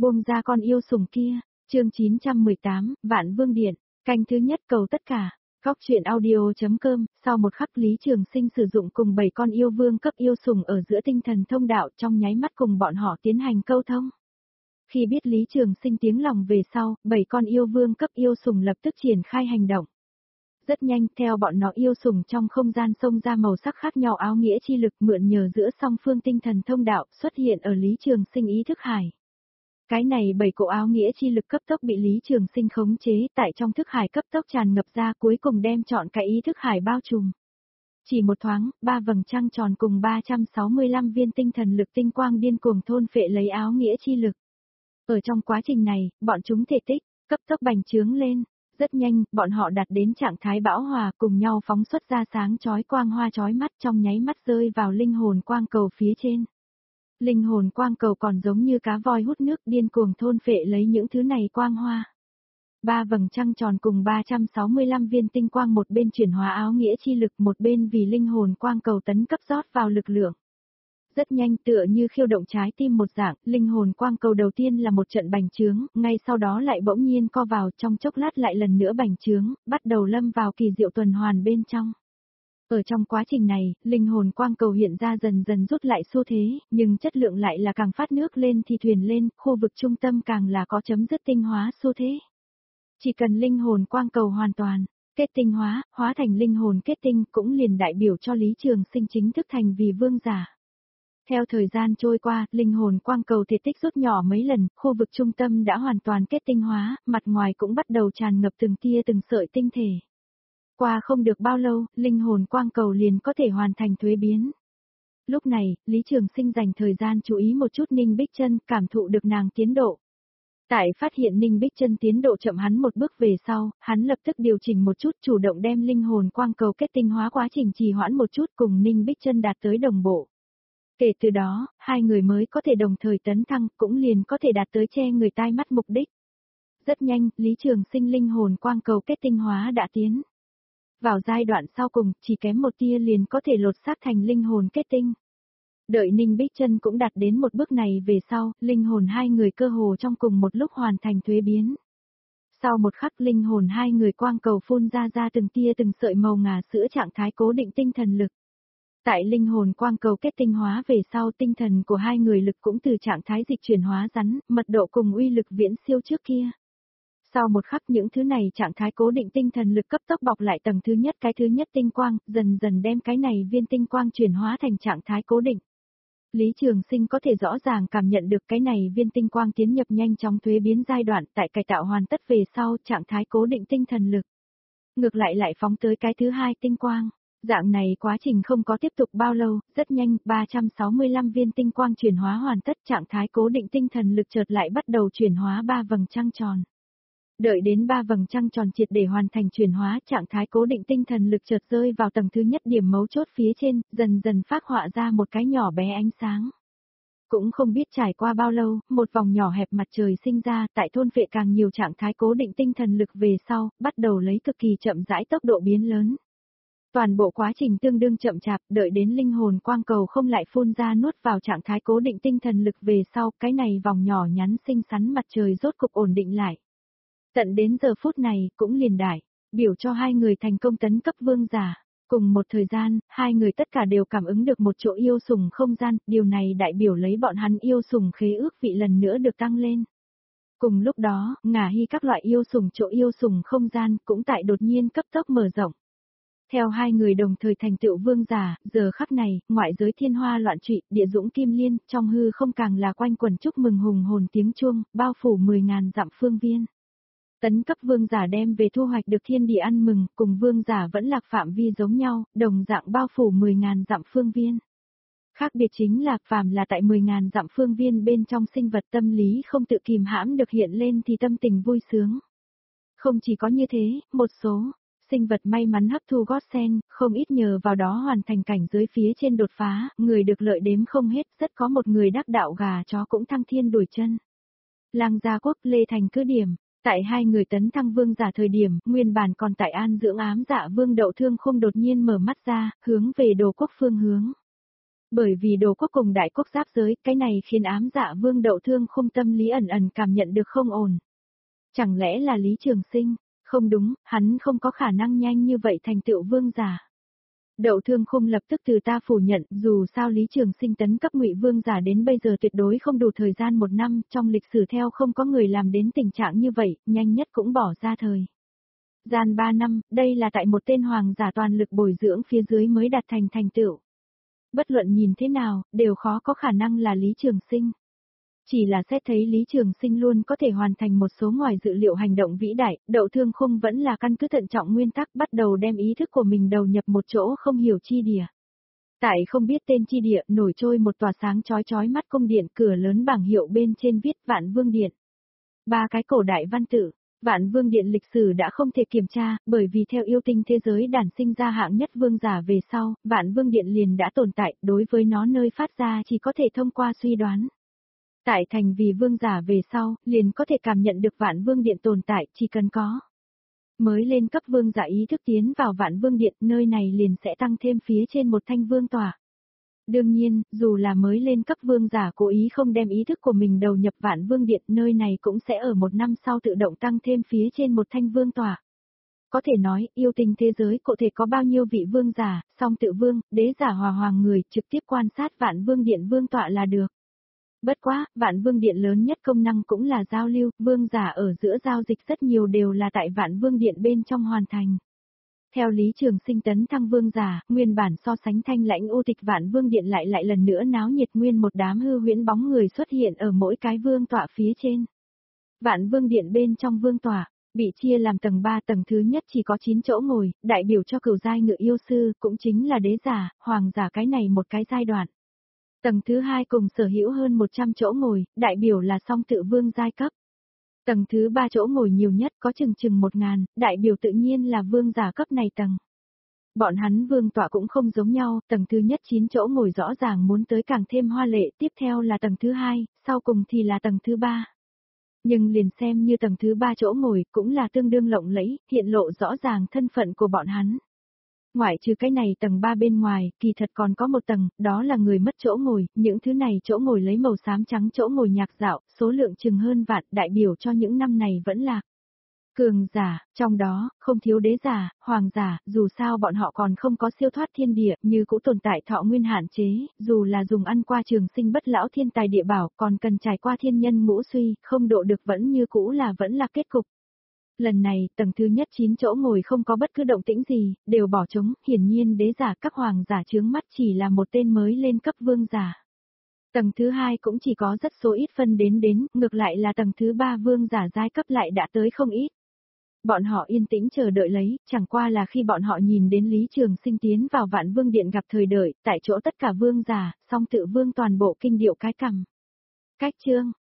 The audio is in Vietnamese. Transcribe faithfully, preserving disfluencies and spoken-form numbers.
Buông ra con yêu sủng kia, chương chín trăm mười tám, Vạn Vương Điện, canh thứ nhất cầu tất cả. Góc truyện audio.com, sau một khắc Lý Trường Sinh sử dụng cùng bảy con yêu vương cấp yêu sủng ở giữa tinh thần thông đạo trong nháy mắt cùng bọn họ tiến hành câu thông. Khi biết Lý Trường Sinh tiếng lòng về sau, bảy con yêu vương cấp yêu sủng lập tức triển khai hành động. Rất nhanh, theo bọn nó yêu sủng trong không gian xông ra màu sắc khác nhau áo nghĩa chi lực mượn nhờ giữa song phương tinh thần thông đạo xuất hiện ở Lý Trường Sinh ý thức hải. Cái này bảy cỗ áo nghĩa chi lực cấp tốc bị Lý Trường Sinh khống chế tại trong thức hải cấp tốc tràn ngập ra cuối cùng đem trọn cái ý thức hải bao trùm. Chỉ một thoáng, ba vầng trăng tròn cùng ba trăm sáu mươi lăm viên tinh thần lực tinh quang điên cuồng thôn phệ lấy áo nghĩa chi lực. Ở trong quá trình này, bọn chúng thể tích, cấp tốc bành trướng lên. Rất nhanh, bọn họ đạt đến trạng thái bão hòa cùng nhau phóng xuất ra sáng chói quang hoa chói mắt trong nháy mắt rơi vào linh hồn quang cầu phía trên. Linh hồn quang cầu còn giống như cá voi hút nước điên cuồng thôn phệ lấy những thứ này quang hoa. Ba vầng trăng tròn cùng ba trăm sáu mươi lăm viên tinh quang một bên chuyển hóa áo nghĩa chi lực một bên vì linh hồn quang cầu tấn cấp rót vào lực lượng. Rất nhanh tựa như khiêu động trái tim một dạng, linh hồn quang cầu đầu tiên là một trận bành trướng, ngay sau đó lại bỗng nhiên co vào trong chốc lát lại lần nữa bành trướng, bắt đầu lâm vào kỳ diệu tuần hoàn bên trong. Ở trong quá trình này, linh hồn quang cầu hiện ra dần dần rút lại xu thế, nhưng chất lượng lại là càng phát nước lên thì thuyền lên, khu vực trung tâm càng là có chấm dứt tinh hóa xu thế. Chỉ cần linh hồn quang cầu hoàn toàn kết tinh hóa, hóa thành linh hồn kết tinh cũng liền đại biểu cho Lý Trường Sinh chính thức thành vì vương giả. Theo thời gian trôi qua, linh hồn quang cầu thể tích rút nhỏ mấy lần, khu vực trung tâm đã hoàn toàn kết tinh hóa, mặt ngoài cũng bắt đầu tràn ngập từng tia từng sợi tinh thể. Qua không được bao lâu, linh hồn quang cầu liền có thể hoàn thành thuế biến. Lúc này, Lý Trường Sinh dành thời gian chú ý một chút Ninh Bích Chân, cảm thụ được nàng tiến độ. Tại phát hiện Ninh Bích Chân tiến độ chậm hắn một bước về sau, hắn lập tức điều chỉnh một chút chủ động đem linh hồn quang cầu kết tinh hóa quá trình trì hoãn một chút cùng Ninh Bích Chân đạt tới đồng bộ. Kể từ đó, hai người mới có thể đồng thời tấn thăng, cũng liền có thể đạt tới che người tai mắt mục đích. Rất nhanh, Lý Trường Sinh linh hồn quang cầu kết tinh hóa đã tiến. Vào giai đoạn sau cùng, chỉ kém một tia liền có thể lột xác thành linh hồn kết tinh. Đợi Ninh Bích Chân cũng đạt đến một bước này về sau, linh hồn hai người cơ hồ trong cùng một lúc hoàn thành thuế biến. Sau một khắc linh hồn hai người quang cầu phun ra ra từng tia từng sợi màu ngà sữa trạng thái cố định tinh thần lực. Tại linh hồn quang cầu kết tinh hóa về sau tinh thần của hai người lực cũng từ trạng thái dịch chuyển hóa rắn, mật độ cùng uy lực viễn siêu trước kia. Sau một khắc những thứ này trạng thái cố định tinh thần lực cấp tốc bọc lại tầng thứ nhất cái thứ nhất tinh quang, dần dần đem cái này viên tinh quang chuyển hóa thành trạng thái cố định. Lý Trường Sinh có thể rõ ràng cảm nhận được cái này viên tinh quang tiến nhập nhanh chóng thuế biến giai đoạn tại cải tạo hoàn tất về sau trạng thái cố định tinh thần lực. Ngược lại lại phóng tới cái thứ hai tinh quang. Dạng này quá trình không có tiếp tục bao lâu, rất nhanh, ba trăm sáu mươi lăm viên tinh quang chuyển hóa hoàn tất trạng thái cố định tinh thần lực chợt lại bắt đầu chuyển hóa ba vầng trăng tròn. Đợi đến ba vầng trăng tròn triệt để hoàn thành chuyển hóa trạng thái cố định tinh thần lực chợt rơi vào tầng thứ nhất điểm mấu chốt phía trên, dần dần phác họa ra một cái nhỏ bé ánh sáng. Cũng không biết trải qua bao lâu, một vòng nhỏ hẹp mặt trời sinh ra tại thôn phệ càng nhiều trạng thái cố định tinh thần lực về sau, bắt đầu lấy cực kỳ chậm rãi tốc độ biến lớn. Toàn bộ quá trình tương đương chậm chạp, đợi đến linh hồn quang cầu không lại phun ra nuốt vào trạng thái cố định tinh thần lực về sau, cái này vòng nhỏ nhắn xinh xắn mặt trời rốt cục ổn định lại. Tận đến giờ phút này, cũng liền đại, biểu cho hai người thành công tấn cấp vương giả. Cùng một thời gian, hai người tất cả đều cảm ứng được một chỗ yêu sủng không gian, điều này đại biểu lấy bọn hắn yêu sủng khế ước vị lần nữa được tăng lên. Cùng lúc đó, ngả hy các loại yêu sủng chỗ yêu sủng không gian cũng tại đột nhiên cấp tốc mở rộng. Theo hai người đồng thời thành tựu vương giả, giờ khắc này, ngoại giới thiên hoa loạn trụy, địa dũng kim liên, trong hư không càng là quanh quần chúc mừng hùng hồn tiếng chuông, bao phủ mười ngàn dặm phương viên. Tấn cấp vương giả đem về thu hoạch được thiên địa ăn mừng, cùng vương giả vẫn lạc phạm vi giống nhau, đồng dạng bao phủ mười ngàn dặm phương viên. Khác biệt chính là phàm là tại mười ngàn dặm phương viên bên trong sinh vật tâm lý không tự kìm hãm được hiện lên thì tâm tình vui sướng. Không chỉ có như thế, một số sinh vật may mắn hấp thu gót sen, không ít nhờ vào đó hoàn thành cảnh giới phía trên đột phá, người được lợi đếm không hết, rất có một người đắc đạo gà chó cũng thăng thiên đuổi chân. Lang Gia Quốc Lê Thành cứ điểm, tại hai người tấn thăng vương giả thời điểm, nguyên bản còn tại an dưỡng ám dạ vương Đậu Thương Khung đột nhiên mở mắt ra, hướng về Đồ Quốc phương hướng. Bởi vì đồ quốc cùng đại quốc giáp giới, cái này khiến ám dạ vương Đậu Thương Khung tâm lý ẩn ẩn cảm nhận được không ổn. Chẳng lẽ là Lý Trường Sinh? Không đúng, hắn không có khả năng nhanh như vậy thành tựu vương giả. Đậu Thương Khung lập tức từ ta phủ nhận, dù sao Lý Trường Sinh tấn cấp Ngụy vương giả đến bây giờ tuyệt đối không đủ thời gian một năm, trong lịch sử theo không có người làm đến tình trạng như vậy, nhanh nhất cũng bỏ ra thời gian ba năm, đây là tại một tên hoàng giả toàn lực bồi dưỡng phía dưới mới đạt thành thành tựu. Bất luận nhìn thế nào, đều khó có khả năng là Lý Trường Sinh. Chỉ là xét thấy Lý Trường Sinh luôn có thể hoàn thành một số ngoài dự liệu hành động vĩ đại, Đậu Thương Khung vẫn là căn cứ thận trọng nguyên tắc bắt đầu đem ý thức của mình đầu nhập một chỗ không hiểu chi địa. Tại không biết tên chi địa nổi trôi một tòa sáng chói chói mắt cung điện, cửa lớn bảng hiệu bên trên viết Vạn Vương Điện. Ba cái cổ đại văn tự. Vạn Vương Điện lịch sử đã không thể kiểm tra, bởi vì theo yêu tinh thế giới đản sinh ra hạng nhất vương giả về sau, Vạn Vương Điện liền đã tồn tại, đối với nó nơi phát ra chỉ có thể thông qua suy đoán. Tại thành vì vương giả về sau, liền có thể cảm nhận được Vạn Vương Điện tồn tại, chỉ cần có mới lên cấp vương giả ý thức tiến vào Vạn Vương Điện, nơi này liền sẽ tăng thêm phía trên một thanh vương tỏa. Đương nhiên, dù là mới lên cấp vương giả cố ý không đem ý thức của mình đầu nhập Vạn Vương Điện, nơi này cũng sẽ ở một năm sau tự động tăng thêm phía trên một thanh vương tỏa. Có thể nói, yêu tinh thế giới cụ thể có bao nhiêu vị vương giả, song tự vương, đế giả hòa hoàng người, trực tiếp quan sát Vạn Vương Điện vương tọa là được. Bất quá, Vạn Vương Điện lớn nhất công năng cũng là giao lưu, vương giả ở giữa giao dịch rất nhiều đều là tại Vạn Vương Điện bên trong hoàn thành. Theo Lý Trường Sinh tấn thăng vương giả, nguyên bản so sánh thanh lãnh u tịch Vạn Vương Điện lại lại lần nữa náo nhiệt, nguyên một đám hư huyễn bóng người xuất hiện ở mỗi cái vương tọa phía trên. Vạn Vương Điện bên trong vương tọa, bị chia làm tầng ba, tầng thứ nhất chỉ có chín chỗ ngồi, đại biểu cho cửu giai ngự yêu sư, cũng chính là đế giả, hoàng giả cái này một cái giai đoạn. Tầng thứ hai cùng sở hữu hơn một trăm chỗ ngồi, đại biểu là song tự vương giai cấp. Tầng thứ ba chỗ ngồi nhiều nhất có chừng chừng một ngàn, đại biểu tự nhiên là vương giả cấp này tầng. Bọn hắn vương tọa cũng không giống nhau, tầng thứ nhất chín chỗ ngồi rõ ràng muốn tới càng thêm hoa lệ, tiếp theo là tầng thứ hai, sau cùng thì là tầng thứ ba. Nhưng liền xem như tầng thứ ba chỗ ngồi cũng là tương đương lộng lẫy, hiện lộ rõ ràng thân phận của bọn hắn. Ngoại trừ cái này tầng ba bên ngoài, kỳ thật còn có một tầng, đó là người mất chỗ ngồi, những thứ này chỗ ngồi lấy màu xám trắng chỗ ngồi nhạc dạo, số lượng chừng hơn vạn, đại biểu cho những năm này vẫn là cường giả, trong đó, không thiếu đế giả, hoàng giả, dù sao bọn họ còn không có siêu thoát thiên địa, như cũ tồn tại thọ nguyên hạn chế, dù là dùng ăn qua trường sinh bất lão thiên tài địa bảo, còn cần trải qua thiên nhân ngũ suy, không độ được vẫn như cũ là vẫn là kết cục. Lần này, tầng thứ nhất chín chỗ ngồi không có bất cứ động tĩnh gì, đều bỏ trống, hiển nhiên đế giả các hoàng giả chướng mắt chỉ là một tên mới lên cấp vương giả. Tầng thứ hai cũng chỉ có rất số ít phân đến đến, ngược lại là tầng thứ ba vương giả giai cấp lại đã tới không ít. Bọn họ yên tĩnh chờ đợi lấy, chẳng qua là khi bọn họ nhìn đến Lý Trường Sinh tiến vào Vạn Vương Điện gặp thời đợi, tại chỗ tất cả vương giả, song tự vương toàn bộ kinh điệu cái cằm. Cách chương,